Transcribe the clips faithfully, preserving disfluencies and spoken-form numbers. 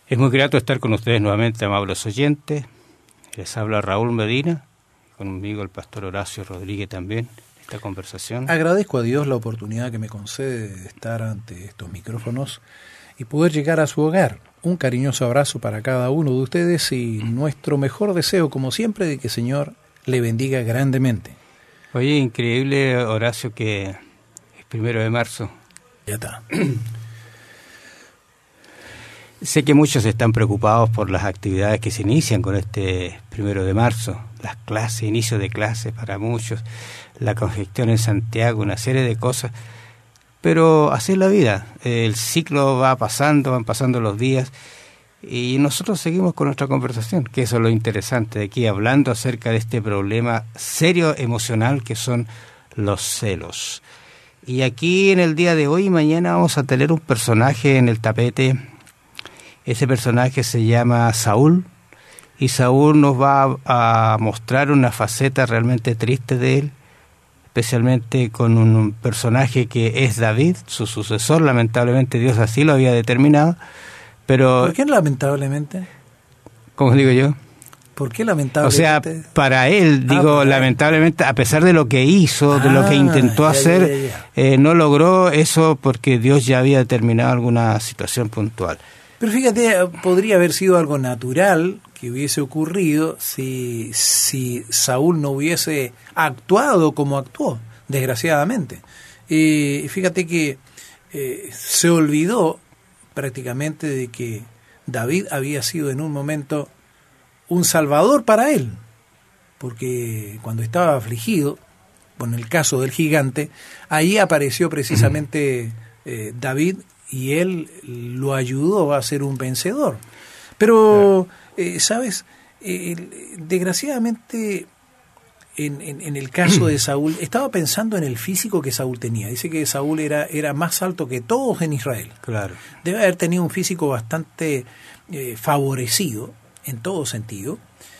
Es muy grato estar con ustedes nuevamente, amables oyentes. Les habla Raúl Medina, conmigo el pastor Horacio Rodríguez también, esta conversación. Agradezco a Dios la oportunidad que me concede de estar ante estos micrófonos y poder llegar a su hogar. Un cariñoso abrazo para cada uno de ustedes y nuestro mejor deseo, como siempre, de que el Señor le bendiga grandemente. Oye, increíble, Horacio, que es primero de marzo. Ya está. Sé que muchos están preocupados por las actividades que se inician con este primero de marzo, las clases, inicio de clases para muchos, la congestión en Santiago, una serie de cosas, pero así es la vida, el ciclo va pasando, van pasando los días y nosotros seguimos con nuestra conversación, que eso es lo interesante de aquí, hablando acerca de este problema serio emocional que son los celos. Y aquí en el día de hoy y mañana vamos a tener un personaje en el tapete. Ese personaje se llama Saúl, y Saúl nos va a, a mostrar una faceta realmente triste de él, especialmente con un personaje que es David, su sucesor. Lamentablemente Dios así lo había determinado, pero... ¿Por qué lamentablemente? ¿Cómo digo yo? ¿Por qué lamentablemente? O sea, para él, digo, ah, lamentablemente, a pesar de lo que hizo, ah, de lo que intentó ya, hacer, ya, ya, ya. Eh, no logró eso porque Dios ya había determinado alguna situación puntual. Pero fíjate, podría haber sido algo natural que hubiese ocurrido si, si Saúl no hubiese actuado como actuó, desgraciadamente. Y eh, fíjate que eh, se olvidó prácticamente de que David había sido en un momento un salvador para él, porque cuando estaba afligido, con el caso del gigante, ahí apareció precisamente eh, David, y él lo ayudó a ser un vencedor. Pero, eh, ¿sabes? Eh, desgraciadamente, en, en, en el caso de Saúl, estaba pensando en el físico que Saúl tenía. Dice que Saúl era, era más alto que todos en Israel. Claro. Debe haber tenido un físico bastante eh, favorecido, en todo sentido.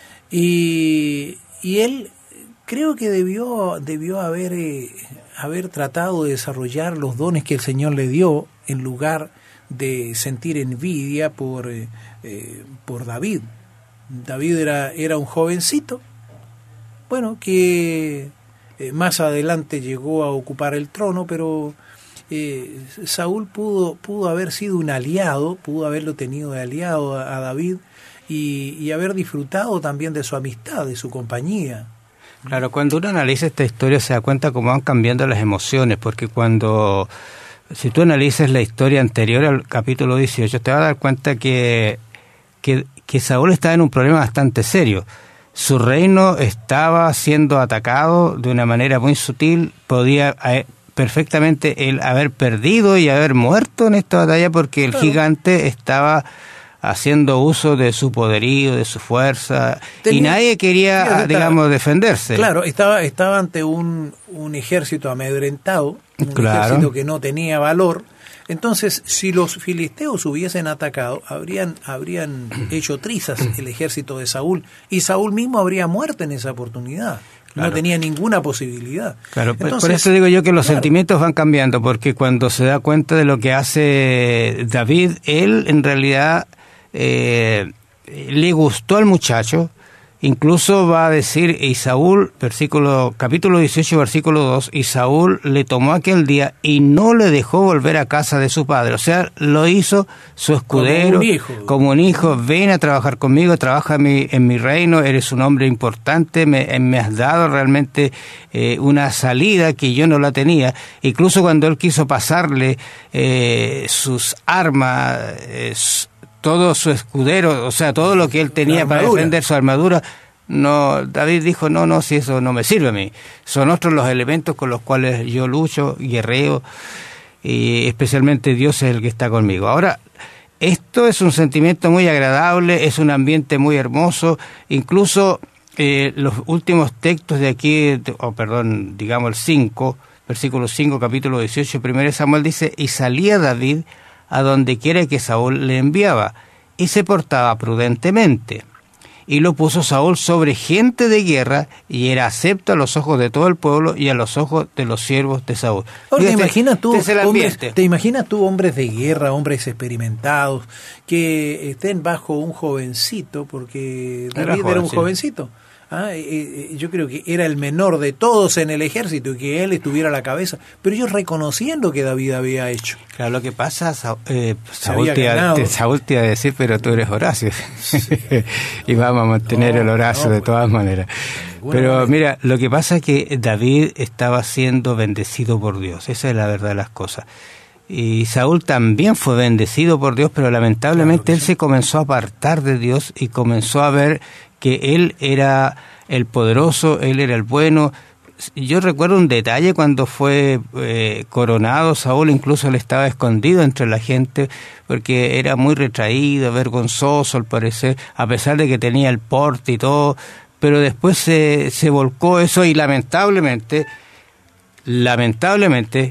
Y, y él creo que debió, debió haber, eh, haber tratado de desarrollar los dones que el Señor le dio, en lugar de sentir envidia por, eh, eh, por David. David era, era un jovencito, bueno, que eh, más adelante llegó a ocupar el trono, pero eh, Saúl pudo, pudo haber sido un aliado, pudo haberlo tenido de aliado a, a David y, y haber disfrutado también de su amistad, de su compañía. Claro, cuando uno analiza esta historia se da cuenta cómo van cambiando las emociones, porque cuando... Si tú analizas la historia anterior al capítulo dieciocho, te vas a dar cuenta que, que, que Saúl estaba en un problema bastante serio. Su reino estaba siendo atacado de una manera muy sutil, podía eh, perfectamente él haber perdido y haber muerto en esta batalla porque el gigante estaba haciendo uso de su poderío, de su fuerza, Tenía, y nadie quería, estaba, digamos, defenderse. Claro, estaba, estaba ante un, un ejército amedrentado, un claro. ejército que no tenía valor. Entonces, si los filisteos hubiesen atacado, habrían, habrían hecho trizas el ejército de Saúl, y Saúl mismo habría muerto en esa oportunidad. Claro. No tenía ninguna posibilidad. Claro, Entonces, por eso digo yo que los claro. sentimientos van cambiando, porque cuando se da cuenta de lo que hace David, él en realidad eh, le gustó al muchacho. Incluso va a decir, y Saúl, versículo, capítulo dieciocho, versículo dos, y Saúl le tomó aquel día y no le dejó volver a casa de su padre. O sea, lo hizo su escudero, como un hijo, como un hijo ven a trabajar conmigo, trabaja en mi, en mi reino, eres un hombre importante, me, me has dado realmente eh, una salida que yo no la tenía. Incluso cuando él quiso pasarle eh, sus armas, eh, todo su escudero, o sea, todo lo que él tenía para defender su armadura, no, David dijo, no, no, si eso no me sirve a mí. Son otros los elementos con los cuales yo lucho, guerreo, y especialmente Dios es el que está conmigo. Ahora, esto es un sentimiento muy agradable, es un ambiente muy hermoso, incluso eh, los últimos textos de aquí, o oh, perdón, digamos el cinco, versículo cinco, capítulo dieciocho, primero Samuel dice, y salía David a donde quiera que Saúl le enviaba, y se portaba prudentemente. y lo puso Saúl sobre gente de guerra, y era acepto a los ojos de todo el pueblo y a los ojos de los siervos de Saúl. Ahora, ¿te imaginas tú, este hombres, te imaginas tú hombres de guerra, hombres experimentados, que estén bajo un jovencito, porque David era, joven, era un sí. jovencito? Ah, eh, yo creo que era el menor de todos en el ejército y que él estuviera a la cabeza, pero ellos reconocían lo que David había hecho. Claro, lo que pasa, eh, Saúl, te iba, te, Saúl te iba a decir, pero tú eres Horacio, sí. y vamos a mantener no, el Horacio no, de todas pues, maneras. Pero manera. Mira, lo que pasa es que David estaba siendo bendecido por Dios, esa es la verdad de las cosas. Y Saúl también fue bendecido por Dios, pero lamentablemente claro él sí. se comenzó a apartar de Dios y comenzó a ver que él era el poderoso, él era el bueno. Yo recuerdo un detalle cuando fue eh, coronado Saúl, incluso él estaba escondido entre la gente porque era muy retraído, vergonzoso al parecer, a pesar de que tenía el porte y todo, pero después se, se volcó eso y lamentablemente, lamentablemente,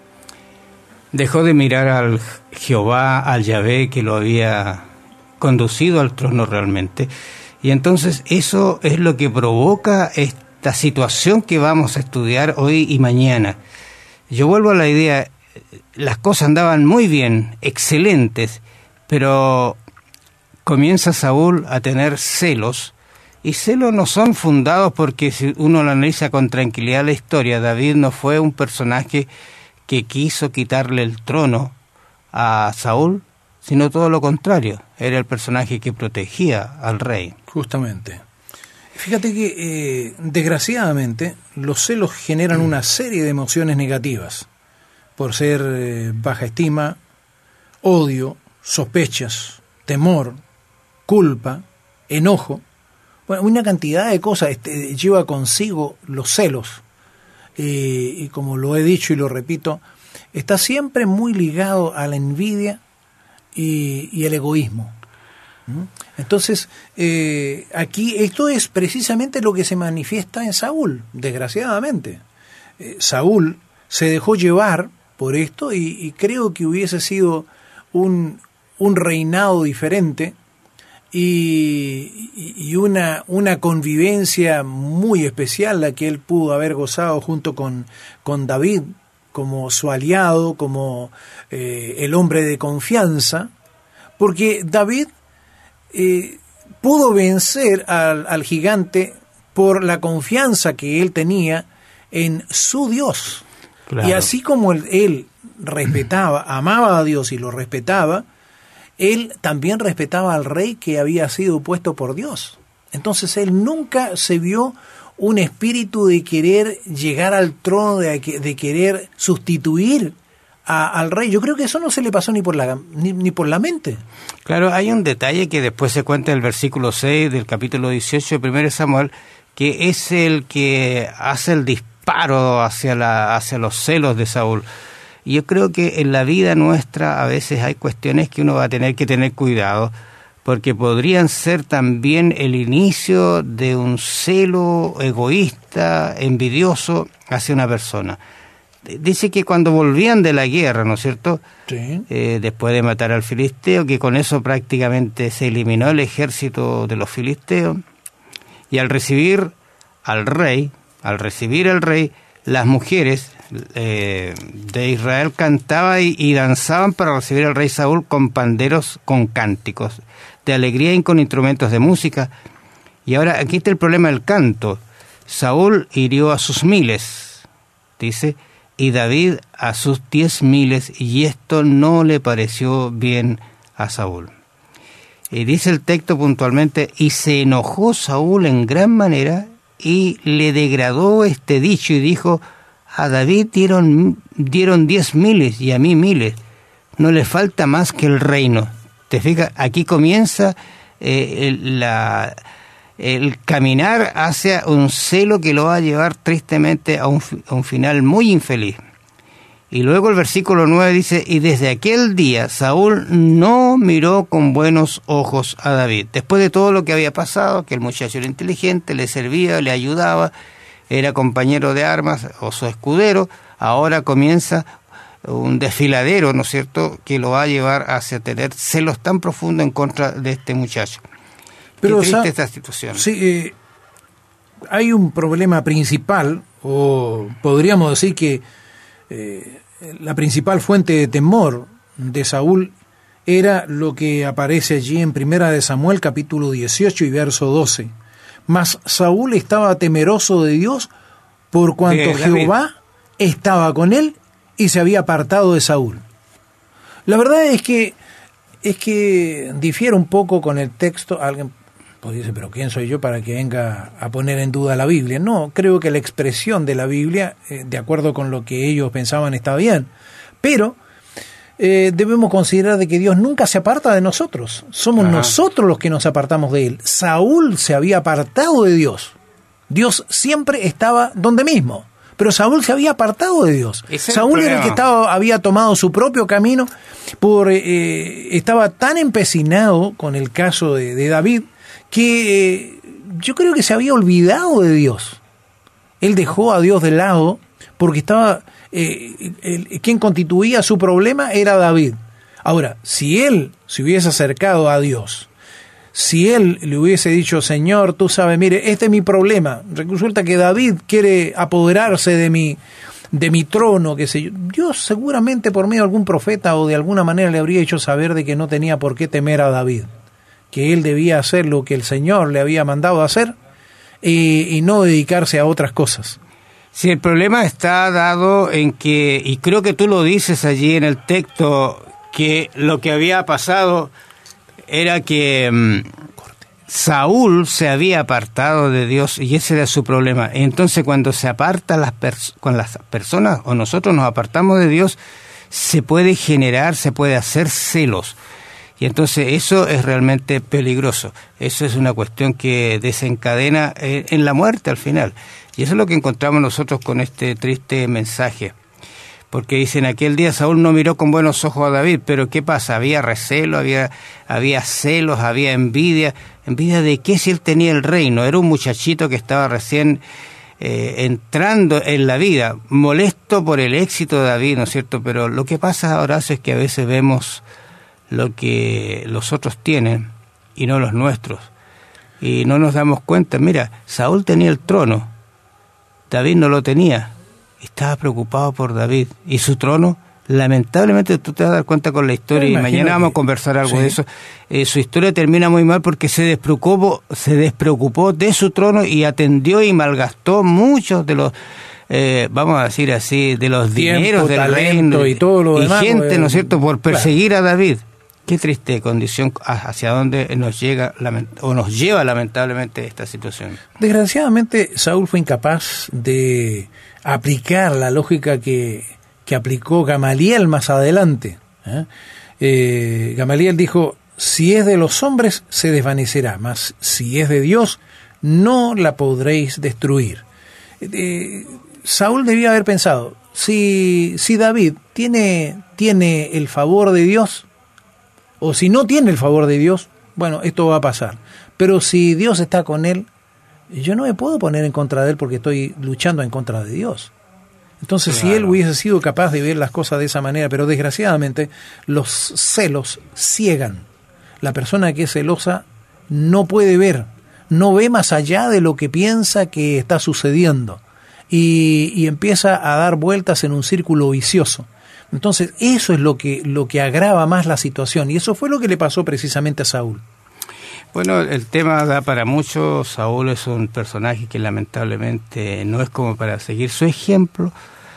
dejó de mirar al Jehová, al Yahvé que lo había conducido al trono realmente. Y entonces eso es lo que provoca esta situación que vamos a estudiar hoy y mañana. Yo vuelvo a la idea, las cosas andaban muy bien, excelentes, pero comienza Saúl a tener celos, y celos no son fundados porque si uno lo analiza con tranquilidad la historia, David no fue un personaje que quiso quitarle el trono a Saúl, sino todo lo contrario, era el personaje que protegía al rey. Justamente. Fíjate que, eh, desgraciadamente, los celos generan una serie de emociones negativas, por ser eh, baja estima, odio, sospechas, temor, culpa, enojo. Bueno, una cantidad de cosas este, lleva consigo los celos. Eh, y como lo he dicho y lo repito, está siempre muy ligado a la envidia y, y el egoísmo. ¿Mm? Entonces, eh, aquí esto es precisamente lo que se manifiesta en Saúl, desgraciadamente. Eh, Saúl se dejó llevar por esto y, y creo que hubiese sido un, un reinado diferente y, y una, una convivencia muy especial la que él pudo haber gozado junto con, con David como su aliado, como eh, el hombre de confianza, porque David eh, pudo vencer al, al gigante por la confianza que él tenía en su Dios. Claro. Y así como él, él respetaba, amaba a Dios y lo respetaba, él también respetaba al rey que había sido puesto por Dios. Entonces él nunca se vio un espíritu de querer llegar al trono, de, de querer sustituir a, al rey. Yo creo que eso no se le pasó ni por la ni, ni por la mente. Claro, hay un detalle que después se cuenta en el versículo seis del capítulo dieciocho de primero de Samuel, que es el que hace el disparo hacia, la, hacia los celos de Saúl. Y yo creo que en la vida nuestra a veces hay cuestiones que uno va a tener que tener cuidado, porque podrían ser también el inicio de un celo egoísta, envidioso hacia una persona. Dice que cuando volvían de la guerra, ¿no es cierto? Sí. Eh, después de matar al filisteo, que con eso prácticamente se eliminó el ejército de los filisteos, y al recibir al rey, al recibir al rey, las mujeres eh, de Israel cantaban y, y danzaban para recibir al rey Saúl con panderos, con cánticos de alegría y con instrumentos de música. Y ahora aquí está el problema del canto. Saúl hirió a sus miles, dice, y David a sus diez miles, y esto no le pareció bien a Saúl. Y dice el texto puntualmente, y se enojó Saúl en gran manera, y le degradó este dicho, y dijo, a David dieron, dieron diez miles, y a mí miles, no le falta más que el reino. ¿Te fijas? Aquí comienza eh, el, la, el caminar hacia un celo que lo va a llevar tristemente a un, a un final muy infeliz. Y luego el versículo nueve dice, y desde aquel día Saúl no miró con buenos ojos a David. Después de todo lo que había pasado, que el muchacho era inteligente, le servía, le ayudaba, era compañero de armas o su escudero, ahora comienza un desfiladero, ¿no es cierto?, que lo va a llevar hacia tener celos tan profundos en contra de este muchacho. Pero, Qué triste sa- esta situación. Sí, eh, hay un problema principal, o podríamos decir que eh, la principal fuente de temor de Saúl era lo que aparece allí en Primera de Samuel, capítulo dieciocho y verso doce. Mas Saúl estaba temeroso de Dios por cuanto De David. Jehová estaba con él y se había apartado de Saúl. La verdad es que es que difiere un poco con el texto. Alguien podría decir, pero ¿quién soy yo para que venga a poner en duda la Biblia? No, creo que la expresión de la Biblia, eh, de acuerdo con lo que ellos pensaban, está bien. Pero eh, debemos considerar de que Dios nunca se aparta de nosotros. Somos Ajá. nosotros los que nos apartamos de Él. Saúl se había apartado de Dios. Dios siempre estaba donde mismo. Pero Saúl se había apartado de Dios. Ese es el Saúl era el problema. que estaba, había tomado su propio camino, por, eh, estaba tan empecinado con el caso de, de David, que eh, yo creo que se había olvidado de Dios. Él dejó a Dios de lado, porque estaba, eh, el, quien constituía su problema era David. Ahora, si él se hubiese acercado a Dios, si él le hubiese dicho, Señor, tú sabes, mire, este es mi problema. Resulta que David quiere apoderarse de mi, de mi trono, qué sé yo. Dios seguramente por medio de algún profeta o de alguna manera le habría hecho saber de que no tenía por qué temer a David, que él debía hacer lo que el Señor le había mandado hacer y, y no dedicarse a otras cosas. Sí, el problema está dado en que, y creo que tú lo dices allí en el texto, que lo que había pasado era que um, Saúl se había apartado de Dios y ese era su problema. Entonces cuando se aparta las pers- con las personas o nosotros nos apartamos de Dios, se puede generar, se puede hacer celos. Y entonces eso es realmente peligroso. Eso es una cuestión que desencadena eh, en la muerte al final. Y eso es lo que encontramos nosotros con este triste mensaje. Porque dicen, aquel día Saúl no miró con buenos ojos a David, pero ¿qué pasa? Había recelo, había, había celos, había envidia. ¿Envidia de qué si él tenía el reino? Era un muchachito que estaba recién eh, entrando en la vida, molesto por el éxito de David, ¿no es cierto? Pero lo que pasa, Horacio, es que a veces vemos lo que los otros tienen y no los nuestros. Y no nos damos cuenta. Mira, Saúl tenía el trono, David no lo tenía. Estaba preocupado por David y su trono. Lamentablemente tú te vas a dar cuenta con la historia y mañana vamos a conversar algo sí. de eso. Eh, su historia termina muy mal porque se despreocupó, se despreocupó de su trono y atendió y malgastó muchos de los, eh, vamos a decir así, de los Tiempo, dineros del reino y todo lo y demás, gente, eh, ¿no es cierto?, por perseguir claro. a David. Qué triste condición hacia donde nos llega o nos lleva lamentablemente esta situación. Desgraciadamente Saúl fue incapaz de aplicar la lógica que, que aplicó Gamaliel más adelante. ¿eh? Eh, Gamaliel dijo, si es de los hombres se desvanecerá, mas si es de Dios no la podréis destruir. Eh, Saúl debía haber pensado, si, si David tiene, tiene el favor de Dios, o si no tiene el favor de Dios, bueno, esto va a pasar. Pero si Dios está con él, yo no me puedo poner en contra de él porque estoy luchando en contra de Dios. Entonces, claro. Si él hubiese sido capaz de ver las cosas de esa manera, pero desgraciadamente los celos ciegan. La persona que es celosa no puede ver, no ve más allá de lo que piensa que está sucediendo y, y empieza a dar vueltas en un círculo vicioso. Entonces, eso es lo que, lo que agrava más la situación, y eso fue lo que le pasó precisamente a Saúl. Bueno, el tema da para mucho. Saúl es un personaje que lamentablemente no es como para seguir su ejemplo.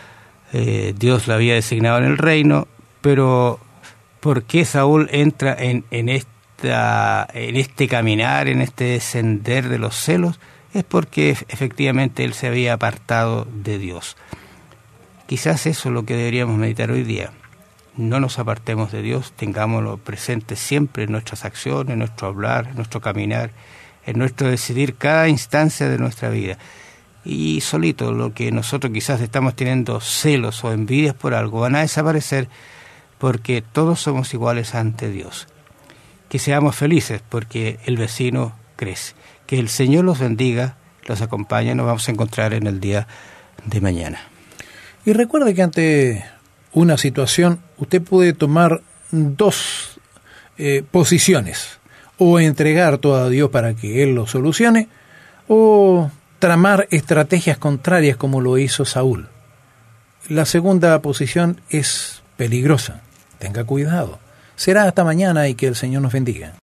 Eh, Dios lo había designado en el reino, pero ¿por qué Saúl entra en, en, esta, en este caminar, en este descender de los celos? Es porque efectivamente él se había apartado de Dios. Quizás eso es lo que deberíamos meditar hoy día. No nos apartemos de Dios, tengámoslo presente siempre en nuestras acciones, en nuestro hablar, en nuestro caminar, en nuestro decidir cada instancia de nuestra vida. Y solito lo que nosotros quizás estamos teniendo celos o envidias por algo van a desaparecer porque todos somos iguales ante Dios. Que seamos felices porque el vecino crece. Que el Señor los bendiga, los acompañe, nos vamos a encontrar en el día de mañana. Y recuerde que ante una situación usted puede tomar dos eh, posiciones. o entregar todo a Dios para que Él lo solucione, o tramar estrategias contrarias como lo hizo Saúl. La segunda posición es peligrosa. Tenga cuidado. Será hasta mañana y que el Señor nos bendiga.